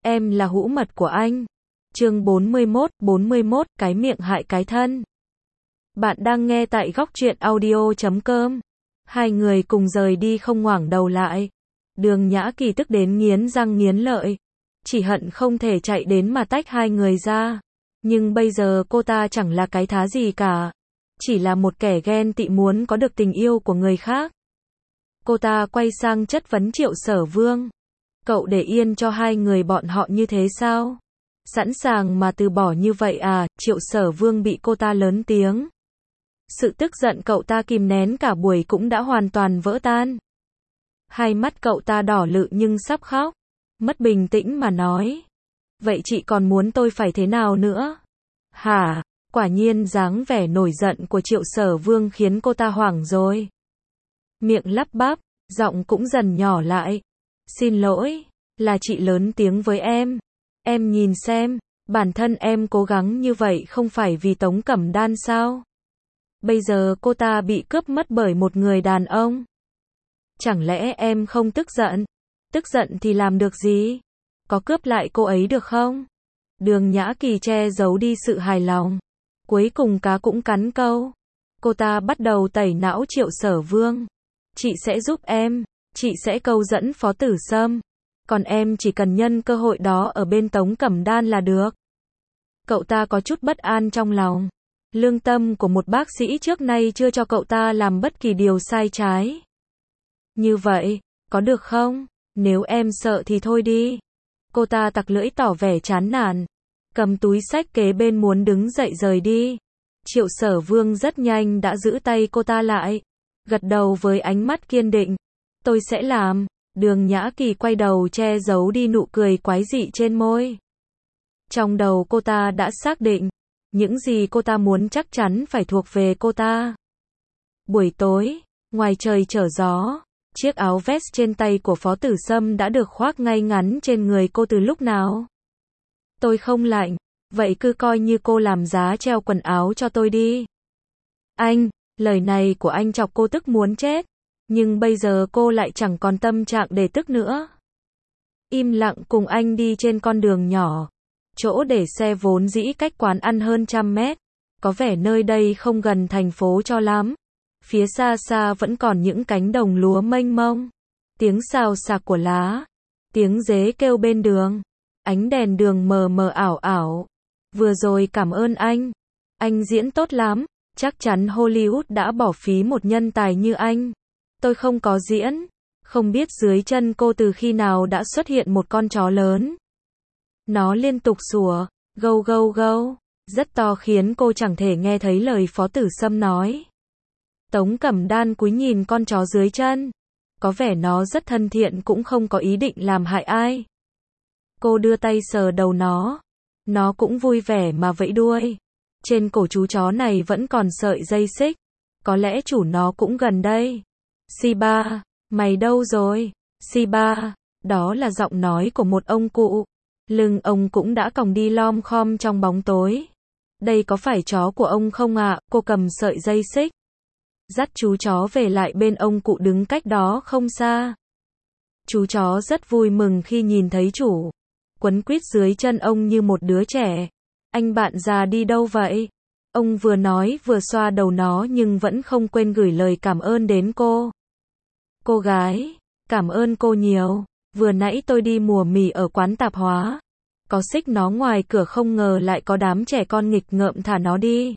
em là hũ mật của anh. Chương 41, cái miệng hại cái thân. Bạn đang nghe tại góc truyện audio.com. Hai người cùng rời đi không ngoảnh đầu lại. Đường Nhã Kỳ tức đến nghiến răng nghiến lợi. Chỉ hận không thể chạy đến mà tách hai người ra. Nhưng bây giờ cô ta chẳng là cái thá gì cả. Chỉ là một kẻ ghen tị muốn có được tình yêu của người khác. Cô ta quay sang chất vấn Triệu Sở Vương. Cậu để yên cho hai người bọn họ như thế sao? Sẵn sàng mà từ bỏ như vậy à? Triệu Sở Vương bị cô ta lớn tiếng. Sự tức giận cậu ta kìm nén cả buổi cũng đã hoàn toàn vỡ tan. Hai mắt cậu ta đỏ lự nhưng sắp khóc. Mất bình tĩnh mà nói. Vậy chị còn muốn tôi phải thế nào nữa? Hả? Quả nhiên dáng vẻ nổi giận của Triệu Sở Vương khiến cô ta hoảng rồi. Miệng lắp bắp, giọng cũng dần nhỏ lại. Xin lỗi, là chị lớn tiếng với em. Em nhìn xem, bản thân em cố gắng như vậy không phải vì Tống Cẩm Đan sao? Bây giờ cô ta bị cướp mất bởi một người đàn ông. Chẳng lẽ em không tức giận? Tức giận thì làm được gì? Có cướp lại cô ấy được không? Đường Nhã Kỳ che giấu đi sự hài lòng. Cuối cùng cá cũng cắn câu. Cô ta bắt đầu tẩy não Triệu Sở Vương. Chị sẽ giúp em. Chị sẽ câu dẫn Phó Tử Sâm. Còn em chỉ cần nhân cơ hội đó ở bên Tống Cẩm Đan là được. Cậu ta có chút bất an trong lòng. Lương tâm của một bác sĩ trước nay chưa cho cậu ta làm bất kỳ điều sai trái. Như vậy, có được không? Nếu em sợ thì thôi đi. Cô ta tặc lưỡi tỏ vẻ chán nản. Cầm túi xách kế bên muốn đứng dậy rời đi. Triệu Sở Vương rất nhanh đã giữ tay cô ta lại. Gật đầu với ánh mắt kiên định. Tôi sẽ làm. Đường Nhã Kỳ quay đầu che giấu đi nụ cười quái dị trên môi. Trong đầu cô ta đã xác định. Những gì cô ta muốn chắc chắn phải thuộc về cô ta. Buổi tối, ngoài trời trở gió. Chiếc áo vest trên tay của Phó Tử Sâm đã được khoác ngay ngắn trên người cô từ lúc nào. Tôi không lạnh. Vậy cứ coi như cô làm giá treo quần áo cho tôi đi. Anh, lời này của anh chọc cô tức muốn chết. Nhưng bây giờ cô lại chẳng còn tâm trạng để tức nữa. Im lặng cùng anh đi trên con đường nhỏ. Chỗ để xe vốn dĩ cách quán ăn hơn 100 mét. Có vẻ nơi đây không gần thành phố cho lắm. Phía xa xa vẫn còn những cánh đồng lúa mênh mông. Tiếng xào xạc của lá. Tiếng dế kêu bên đường. Ánh đèn đường mờ mờ ảo ảo. Vừa rồi cảm ơn anh. Anh diễn tốt lắm. Chắc chắn Hollywood đã bỏ phí một nhân tài như anh. Tôi không có diễn. Không biết dưới chân cô từ khi nào đã xuất hiện một con chó lớn. Nó liên tục sủa, gâu gâu gâu, rất to khiến cô chẳng thể nghe thấy lời Phó Tử Sâm nói. Tống Cẩm Đan cúi nhìn con chó dưới chân. Có vẻ nó rất thân thiện cũng không có ý định làm hại ai. Cô đưa tay sờ đầu nó. Nó cũng vui vẻ mà vẫy đuôi. Trên cổ chú chó này vẫn còn sợi dây xích. Có lẽ chủ nó cũng gần đây. Siba, mày đâu rồi? Siba, đó là giọng nói của một ông cụ. Lưng ông cũng đã còng đi lom khom trong bóng tối. Đây có phải chó của ông không ạ? Cô cầm sợi dây xích. Dắt chú chó về lại bên ông cụ đứng cách đó không xa. Chú chó rất vui mừng khi nhìn thấy chủ. Quấn quýt dưới chân ông như một đứa trẻ. Anh bạn già đi đâu vậy? Ông vừa nói vừa xoa đầu nó nhưng vẫn không quên gửi lời cảm ơn đến cô. Cô gái, cảm ơn cô nhiều. Vừa nãy tôi đi mua mì ở quán tạp hóa. Có xích nó ngoài cửa không ngờ lại có đám trẻ con nghịch ngợm thả nó đi.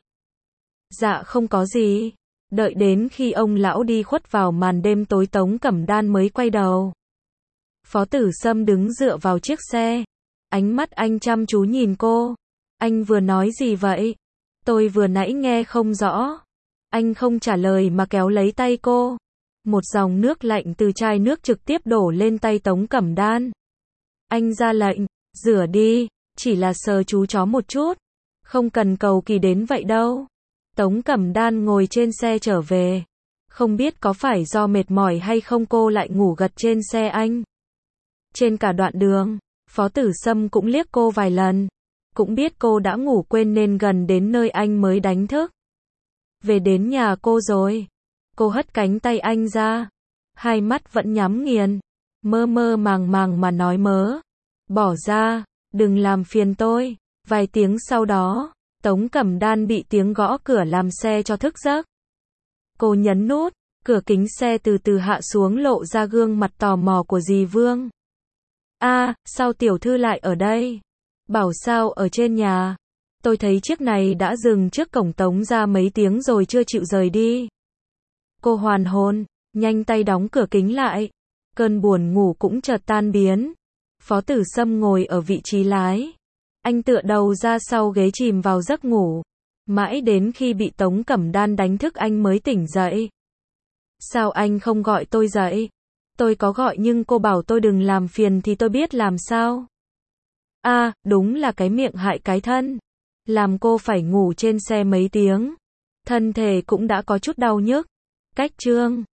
Dạ không có gì. Đợi đến khi ông lão đi khuất vào màn đêm tối Tống Cẩm Đan mới quay đầu. Phó Tử Sâm đứng dựa vào chiếc xe. Ánh mắt anh chăm chú nhìn cô. Anh vừa nói gì vậy? Tôi vừa nãy nghe không rõ. Anh không trả lời mà kéo lấy tay cô. Một dòng nước lạnh từ chai nước trực tiếp đổ lên tay Tống Cẩm Đan. Anh ra lệnh, rửa đi, chỉ là sờ chú chó một chút. Không cần cầu kỳ đến vậy đâu. Tống Cẩm Đan ngồi trên xe trở về. Không biết có phải do mệt mỏi hay không cô lại ngủ gật trên xe anh. Trên cả đoạn đường, Phó Tử Sâm cũng liếc cô vài lần. Cũng biết cô đã ngủ quên nên gần đến nơi anh mới đánh thức. Về đến nhà cô rồi. Cô hất cánh tay anh ra. Hai mắt vẫn nhắm nghiền. Mơ mơ màng màng mà nói mớ. Bỏ ra, đừng làm phiền tôi. Vài tiếng sau đó, Tống Cẩm Đan bị tiếng gõ cửa làm xe cho thức giấc. Cô nhấn nút, cửa kính xe từ từ hạ xuống lộ ra gương mặt tò mò của dì Vương. Sao tiểu thư lại ở đây? Bảo sao ở trên nhà. Tôi thấy chiếc này đã dừng trước cổng Tống ra mấy tiếng rồi chưa chịu rời đi. Cô hoàn hồn, nhanh tay đóng cửa kính lại. Cơn buồn ngủ cũng chợt tan biến. Phó Tử Sâm ngồi ở vị trí lái. Anh tựa đầu ra sau ghế chìm vào giấc ngủ. Mãi đến khi bị Tống Cẩm Đan đánh thức anh mới tỉnh dậy. Sao anh không gọi tôi dậy? Tôi có gọi nhưng cô bảo tôi đừng làm phiền thì tôi biết làm sao. Đúng là cái miệng hại cái thân. Làm cô phải ngủ trên xe mấy tiếng. Thân thể cũng đã có chút đau nhức. Cách chương